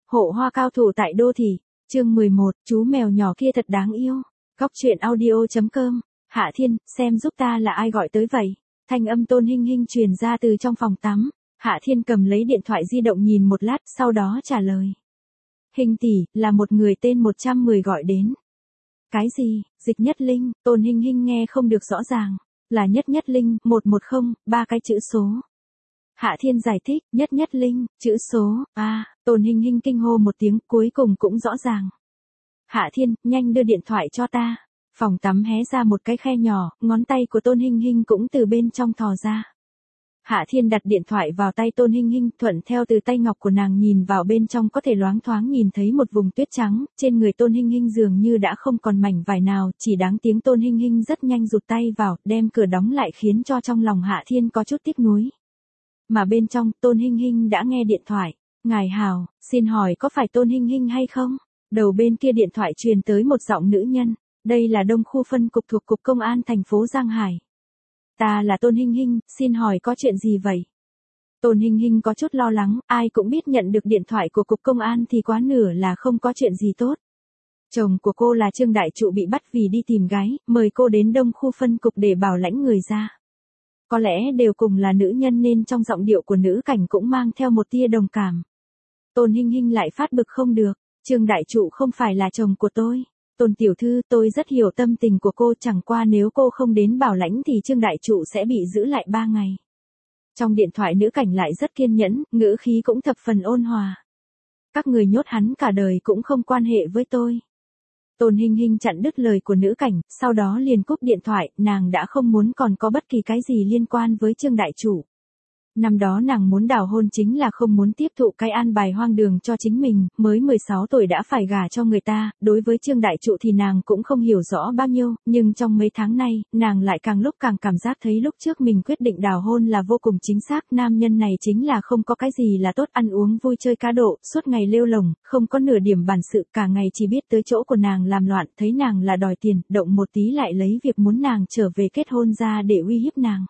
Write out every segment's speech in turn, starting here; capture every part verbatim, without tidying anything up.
Hộ hoa cao thủ tại đô thị, chương mười một, chú mèo nhỏ kia thật đáng yêu. Góc truyện audio.com, Hạ Thiên, xem giúp ta là ai gọi tới vậy? Thanh âm Tôn Hinh Hinh truyền ra từ trong phòng tắm. Hạ Thiên cầm lấy điện thoại di động nhìn một lát, sau đó trả lời. Hinh tỷ, là một người tên một trăm mười gọi đến. Cái gì? Dịch Nhất Linh? Tôn Hinh Hinh nghe không được rõ ràng. Là Nhất Nhất Linh, một một không, ba cái chữ số. Hạ Thiên giải thích, Nhất Nhất Linh, chữ số, a, à, Tôn Hinh Hinh kinh hô một tiếng, cuối cùng cũng rõ ràng. Hạ Thiên, nhanh đưa điện thoại cho ta. Phòng tắm hé ra một cái khe nhỏ, ngón tay của Tôn Hinh Hinh cũng từ bên trong thò ra. Hạ Thiên đặt điện thoại vào tay Tôn Hinh Hinh, thuận theo từ tay ngọc của nàng nhìn vào bên trong có thể loáng thoáng nhìn thấy một vùng tuyết trắng, trên người Tôn Hinh Hinh dường như đã không còn mảnh vải nào, chỉ đáng tiếng Tôn Hinh Hinh rất nhanh rụt tay vào, đem cửa đóng lại khiến cho trong lòng Hạ Thiên có chút tiếc nuối. Mà bên trong, Tôn Hinh Hinh đã nghe điện thoại. Ngài hào, xin hỏi có phải Tôn Hinh Hinh hay không? Đầu bên kia điện thoại truyền tới một giọng nữ nhân. Đây là Đông khu phân cục thuộc Cục Công an thành phố Giang Hải. Ta là Tôn Hinh Hinh, xin hỏi có chuyện gì vậy? Tôn Hinh Hinh có chút lo lắng, ai cũng biết nhận được điện thoại của Cục Công an thì quá nửa là không có chuyện gì tốt. Chồng của cô là Trương Đại Trụ bị bắt vì đi tìm gái, mời cô đến Đông khu phân cục để bảo lãnh người ra. Có lẽ đều cùng là nữ nhân nên trong giọng điệu của nữ cảnh cũng mang theo một tia đồng cảm. Tôn Hinh Hinh lại phát bực không được, Trương Đại Trụ không phải là chồng của tôi. Tôn tiểu thư, tôi rất hiểu tâm tình của cô, chẳng qua nếu cô không đến bảo lãnh thì Trương Đại Trụ sẽ bị giữ lại ba ngày. Trong điện thoại nữ cảnh lại rất kiên nhẫn, ngữ khí cũng thập phần ôn hòa. Các người nhốt hắn cả đời cũng không quan hệ với tôi. Tôn Hinh Hinh chặn đứt lời của nữ cảnh, sau đó liền cúp điện thoại, nàng đã không muốn còn có bất kỳ cái gì liên quan với Trương Đại Trụ. Năm đó nàng muốn đào hôn chính là không muốn tiếp thụ cái an bài hoang đường cho chính mình, mới mười sáu tuổi đã phải gả cho người ta, đối với Trương Đại Trụ thì nàng cũng không hiểu rõ bao nhiêu, nhưng trong mấy tháng nay, nàng lại càng lúc càng cảm giác thấy lúc trước mình quyết định đào hôn là vô cùng chính xác, nam nhân này chính là không có cái gì là tốt, ăn uống vui chơi cá độ, suốt ngày lêu lồng, không có nửa điểm bản sự, cả ngày chỉ biết tới chỗ của nàng làm loạn, thấy nàng là đòi tiền, động một tí lại lấy việc muốn nàng trở về kết hôn ra để uy hiếp nàng.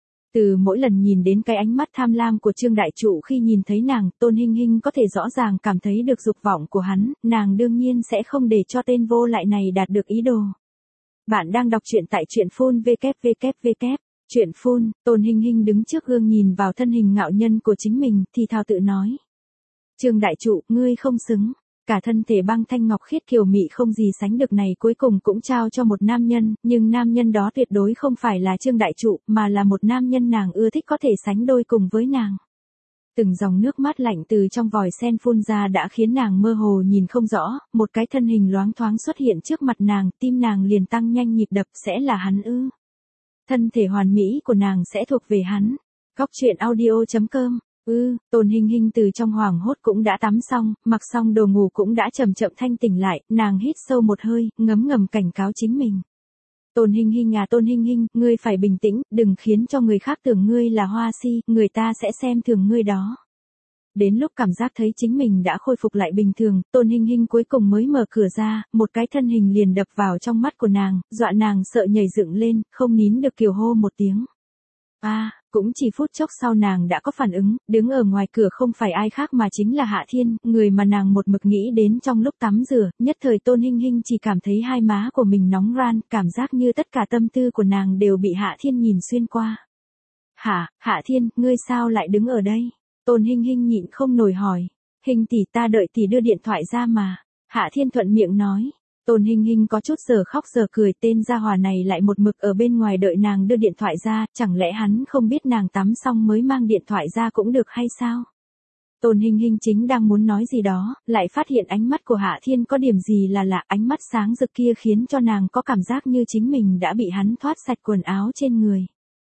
Từ mỗi lần nhìn đến cái ánh mắt tham lam của Trương Đại Trụ khi nhìn thấy nàng, Tôn Hinh Hinh có thể rõ ràng cảm thấy được dục vọng của hắn, nàng đương nhiên sẽ không để cho tên vô lại này đạt được ý đồ. Bạn đang đọc truyện tại truyện phun vê kép vê kép vê kép, truyện phun, Tôn Hinh Hinh đứng trước gương nhìn vào thân hình ngạo nhân của chính mình, thì thào tự nói. Trương Đại Trụ, ngươi không xứng. Cả thân thể băng thanh ngọc khiết kiều mị không gì sánh được này cuối cùng cũng trao cho một nam nhân, nhưng nam nhân đó tuyệt đối không phải là Trương Đại Trụ, mà là một nam nhân nàng ưa thích có thể sánh đôi cùng với nàng. Từng dòng nước mát lạnh từ trong vòi sen phun ra đã khiến nàng mơ hồ nhìn không rõ, một cái thân hình loáng thoáng xuất hiện trước mặt nàng, tim nàng liền tăng nhanh nhịp đập, sẽ là hắn ư? Thân thể hoàn mỹ của nàng sẽ thuộc về hắn. Góc truyện audio.com. Ừ, Tôn Hinh Hinh từ trong hoảng hốt cũng đã tắm xong, mặc xong đồ ngủ cũng đã chậm chậm thanh tỉnh lại, nàng hít sâu một hơi, ngấm ngầm cảnh cáo chính mình. Tôn Hinh Hinh à Tôn Hinh Hinh, ngươi phải bình tĩnh, đừng khiến cho người khác tưởng ngươi là hoa si, người ta sẽ xem thường ngươi đó. Đến lúc cảm giác thấy chính mình đã khôi phục lại bình thường, Tôn Hinh Hinh cuối cùng mới mở cửa ra, một cái thân hình liền đập vào trong mắt của nàng, dọa nàng sợ nhảy dựng lên, không nín được kiều hô một tiếng. A, à, cũng chỉ phút chốc sau nàng đã có phản ứng, đứng ở ngoài cửa không phải ai khác mà chính là Hạ Thiên, người mà nàng một mực nghĩ đến trong lúc tắm rửa, nhất thời Tôn Hinh Hinh chỉ cảm thấy hai má của mình nóng ran, cảm giác như tất cả tâm tư của nàng đều bị Hạ Thiên nhìn xuyên qua. Hả, Hạ Thiên, ngươi sao lại đứng ở đây? Tôn Hinh Hinh nhịn không nổi hỏi. Hinh tỷ, ta đợi tỷ đưa điện thoại ra mà. Hạ Thiên thuận miệng nói. Tôn Hinh Hinh có chút giờ khóc giờ cười, tên gia hỏa này lại một mực ở bên ngoài đợi nàng đưa điện thoại ra, chẳng lẽ hắn không biết nàng tắm xong mới mang điện thoại ra cũng được hay sao? Tôn Hinh Hinh chính đang muốn nói gì đó, lại phát hiện ánh mắt của Hạ Thiên có điểm gì là lạ, ánh mắt sáng rực kia khiến cho nàng có cảm giác như chính mình đã bị hắn thoát sạch quần áo trên người.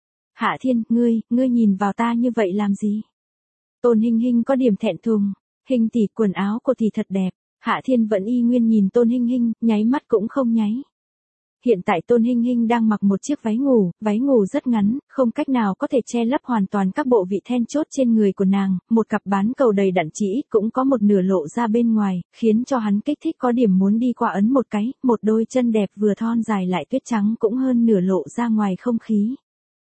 Hạ Thiên, ngươi, ngươi nhìn vào ta như vậy làm gì? Tôn Hinh Hinh có điểm thẹn thùng. Hinh tỷ, quần áo của tỷ thật đẹp. Hạ Thiên vẫn y nguyên nhìn Tôn Hinh Hinh, nháy mắt cũng không nháy. Hiện tại Tôn Hinh Hinh đang mặc một chiếc váy ngủ, váy ngủ rất ngắn, không cách nào có thể che lấp hoàn toàn các bộ vị then chốt trên người của nàng, một cặp bán cầu đầy đặn chỉ cũng có một nửa lộ ra bên ngoài, khiến cho hắn kích thích có điểm muốn đi qua ấn một cái, một đôi chân đẹp vừa thon dài lại tuyết trắng cũng hơn nửa lộ ra ngoài không khí.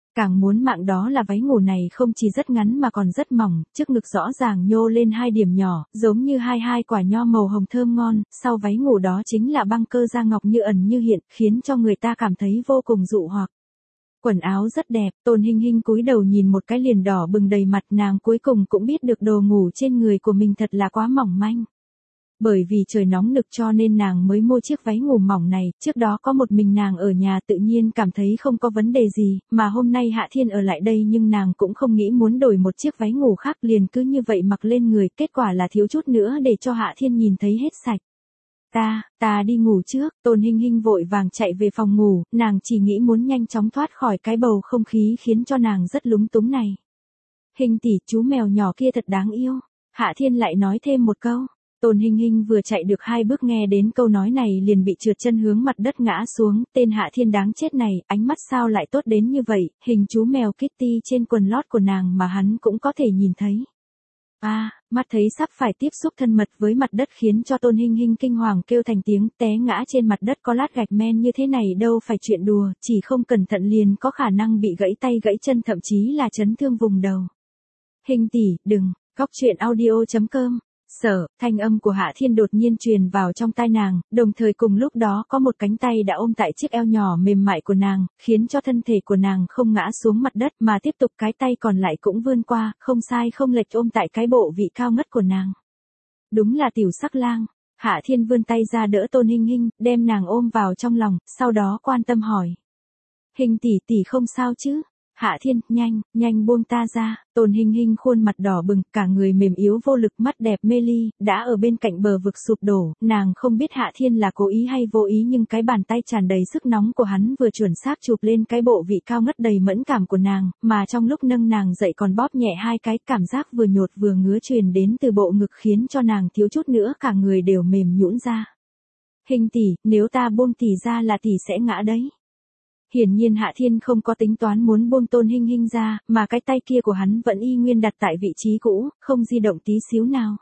Càng muốn mạng đó là váy ngủ này không chỉ rất ngắn mà còn rất mỏng, trước ngực rõ ràng nhô lên hai điểm nhỏ, giống như hai hai quả nho màu hồng thơm ngon, sau váy ngủ đó chính là băng cơ da ngọc như ẩn như hiện, khiến cho người ta cảm thấy vô cùng dụ hoặc. Quần áo rất đẹp, Tôn Hinh Hinh cúi đầu nhìn một cái liền đỏ bừng đầy mặt, nàng cuối cùng cũng biết được đồ ngủ trên người của mình thật là quá mỏng manh. Bởi vì trời nóng nực cho nên nàng mới mua chiếc váy ngủ mỏng này, trước đó có một mình nàng ở nhà tự nhiên cảm thấy không có vấn đề gì, mà hôm nay Hạ Thiên ở lại đây nhưng nàng cũng không nghĩ muốn đổi một chiếc váy ngủ khác, liền cứ như vậy mặc lên người, kết quả là thiếu chút nữa để cho Hạ Thiên nhìn thấy hết sạch. Ta, ta đi ngủ trước, Tôn Hinh Hinh vội vàng chạy về phòng ngủ, nàng chỉ nghĩ muốn nhanh chóng thoát khỏi cái bầu không khí khiến cho nàng rất lúng túng này. Hinh tỷ, chú mèo nhỏ kia thật đáng yêu. Hạ Thiên lại nói thêm một câu. Tôn Hinh Hinh vừa chạy được hai bước nghe đến câu nói này liền bị trượt chân hướng mặt đất ngã xuống, tên Hạ Thiên đáng chết này, ánh mắt sao lại tốt đến như vậy, hình chú mèo Kitty trên quần lót của nàng mà hắn cũng có thể nhìn thấy. A, à, mắt thấy sắp phải tiếp xúc thân mật với mặt đất khiến cho Tôn Hinh Hinh kinh hoàng kêu thành tiếng, té ngã trên mặt đất, có lát gạch men như thế này đâu phải chuyện đùa, chỉ không cẩn thận liền có khả năng bị gãy tay gãy chân thậm chí là chấn thương vùng đầu. Hinh tỷ, đừng, góc truyện audio chấm com. Sở, thanh âm của Hạ Thiên đột nhiên truyền vào trong tai nàng, đồng thời cùng lúc đó có một cánh tay đã ôm tại chiếc eo nhỏ mềm mại của nàng, khiến cho thân thể của nàng không ngã xuống mặt đất mà tiếp tục cái tay còn lại cũng vươn qua, không sai không lệch ôm tại cái bộ vị cao ngất của nàng. Đúng là tiểu sắc lang. Hạ Thiên vươn tay ra đỡ Tôn Hinh Hinh, đem nàng ôm vào trong lòng, sau đó quan tâm hỏi. Hinh tỷ tỷ không sao chứ? Hạ Thiên, nhanh, nhanh buông ta ra. Tôn Hinh Hinh khuôn mặt đỏ bừng, cả người mềm yếu vô lực, mắt đẹp mê ly, đã ở bên cạnh bờ vực sụp đổ, nàng không biết Hạ Thiên là cố ý hay vô ý nhưng cái bàn tay tràn đầy sức nóng của hắn vừa chuẩn xác chụp lên cái bộ vị cao ngất đầy mẫn cảm của nàng, mà trong lúc nâng nàng dậy còn bóp nhẹ hai cái, cảm giác vừa nhột vừa ngứa truyền đến từ bộ ngực khiến cho nàng thiếu chút nữa cả người đều mềm nhũn ra. Hinh tỷ, nếu ta buông tỷ ra là tỷ sẽ ngã đấy. Hiển nhiên Hạ Thiên không có tính toán muốn buông Tôn Hinh Hinh ra, mà cái tay kia của hắn vẫn y nguyên đặt tại vị trí cũ, không di động tí xíu nào.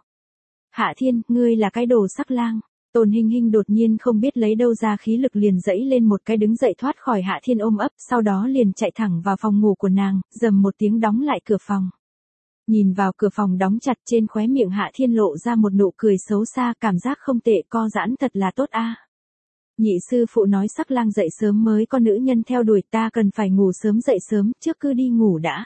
Hạ Thiên, ngươi là cái đồ sắc lang. Tôn Hinh Hinh đột nhiên không biết lấy đâu ra khí lực liền dẫy lên một cái đứng dậy thoát khỏi Hạ Thiên ôm ấp, sau đó liền chạy thẳng vào phòng ngủ của nàng, rầm một tiếng đóng lại cửa phòng. Nhìn vào cửa phòng đóng chặt, trên khóe miệng Hạ Thiên lộ ra một nụ cười xấu xa, cảm giác không tệ, co giãn thật là tốt a. Nhị sư phụ nói sắc lang dậy sớm mới có nữ nhân theo đuổi, ta cần phải ngủ sớm dậy sớm, trước cứ đi ngủ đã.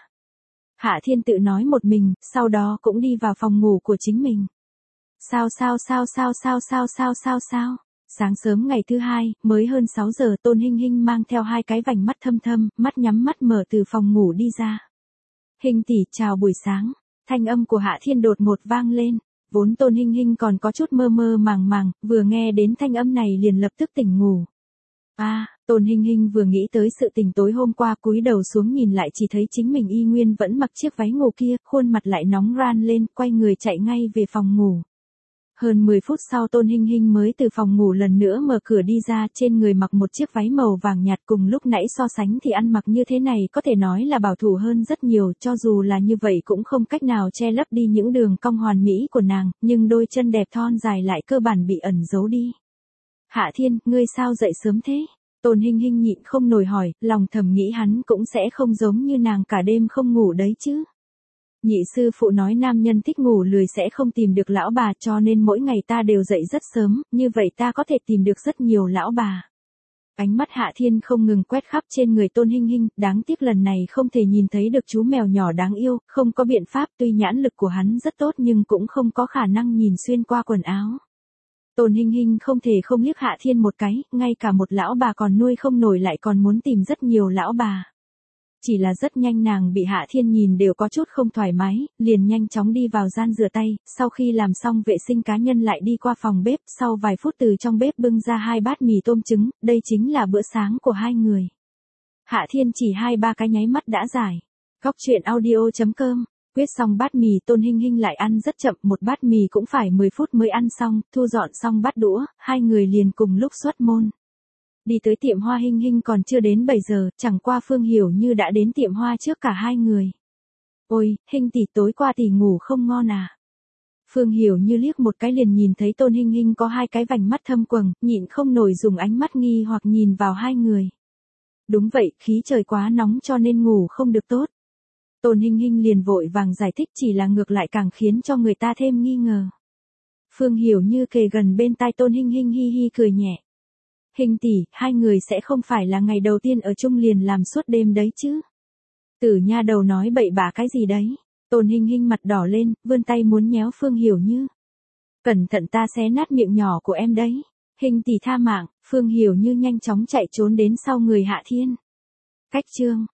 Hạ Thiên tự nói một mình, sau đó cũng đi vào phòng ngủ của chính mình. Sao sao sao sao sao sao sao sao sao. Sáng sớm ngày thứ hai, mới hơn sáu giờ, Tôn Hinh Hinh mang theo hai cái vành mắt thâm thâm, mắt nhắm mắt mở từ phòng ngủ đi ra. Hinh tỷ, chào buổi sáng. Thanh âm của Hạ Thiên đột ngột vang lên. Vốn Tôn Hinh Hinh còn có chút mơ mơ màng màng, vừa nghe đến thanh âm này liền lập tức tỉnh ngủ. A, à, Tôn Hinh Hinh vừa nghĩ tới sự tình tối hôm qua, cúi đầu xuống nhìn lại chỉ thấy chính mình y nguyên vẫn mặc chiếc váy ngủ kia, khuôn mặt lại nóng ran lên, quay người chạy ngay về phòng ngủ. Hơn mười phút sau Tôn Hinh Hinh mới từ phòng ngủ lần nữa mở cửa đi ra, trên người mặc một chiếc váy màu vàng nhạt, cùng lúc nãy so sánh thì ăn mặc như thế này có thể nói là bảo thủ hơn rất nhiều, cho dù là như vậy cũng không cách nào che lấp đi những đường cong hoàn mỹ của nàng, nhưng đôi chân đẹp thon dài lại cơ bản bị ẩn giấu đi. Hạ Thiên, ngươi sao dậy sớm thế? Tôn Hinh Hinh nhịn không nổi hỏi, lòng thầm nghĩ hắn cũng sẽ không giống như nàng cả đêm không ngủ đấy chứ. Nhị sư phụ nói nam nhân thích ngủ lười sẽ không tìm được lão bà, cho nên mỗi ngày ta đều dậy rất sớm, như vậy ta có thể tìm được rất nhiều lão bà. Ánh mắt Hạ Thiên không ngừng quét khắp trên người Tôn Hinh Hinh, đáng tiếc lần này không thể nhìn thấy được chú mèo nhỏ đáng yêu, không có biện pháp, tuy nhãn lực của hắn rất tốt nhưng cũng không có khả năng nhìn xuyên qua quần áo. Tôn Hinh Hinh không thể không liếc Hạ Thiên một cái, ngay cả một lão bà còn nuôi không nổi lại còn muốn tìm rất nhiều lão bà. Chỉ là rất nhanh nàng bị Hạ Thiên nhìn đều có chút không thoải mái, liền nhanh chóng đi vào gian rửa tay, sau khi làm xong vệ sinh cá nhân lại đi qua phòng bếp, sau vài phút từ trong bếp bưng ra hai bát mì tôm trứng, đây chính là bữa sáng của hai người. Hạ Thiên chỉ hai ba cái nháy mắt đã giải. Góc truyện audio chấm com. Quyết xong bát mì, Tôn Hinh Hinh lại ăn rất chậm, một bát mì cũng phải mười phút mới ăn xong, thu dọn xong bát đũa, hai người liền cùng lúc xuất môn. Đi tới tiệm hoa Hinh Hinh còn chưa đến bảy giờ, chẳng qua Phương Hiểu Như đã đến tiệm hoa trước cả hai người. Ôi, Hinh tỷ, tối qua tỷ ngủ không ngon à? Phương Hiểu Như liếc một cái liền nhìn thấy Tôn Hinh Hinh có hai cái vành mắt thâm quầng, nhịn không nổi dùng ánh mắt nghi hoặc nhìn vào hai người. Đúng vậy, khí trời quá nóng cho nên ngủ không được tốt. Tôn Hinh Hinh liền vội vàng giải thích, chỉ là ngược lại càng khiến cho người ta thêm nghi ngờ. Phương Hiểu Như kề gần bên tai Tôn Hinh Hinh hi hi cười nhẹ. Hình tỷ, hai người sẽ không phải là ngày đầu tiên ở chung liền làm suốt đêm đấy chứ? Tử nha đầu nói bậy bạ cái gì đấy? Tôn Hinh Hinh mặt đỏ lên, vươn tay muốn nhéo Phương Hiểu Như. Cẩn thận ta xé nát miệng nhỏ của em đấy. Hình tỷ tha mạng, Phương Hiểu Như nhanh chóng chạy trốn đến sau người Hạ Thiên. Cách chương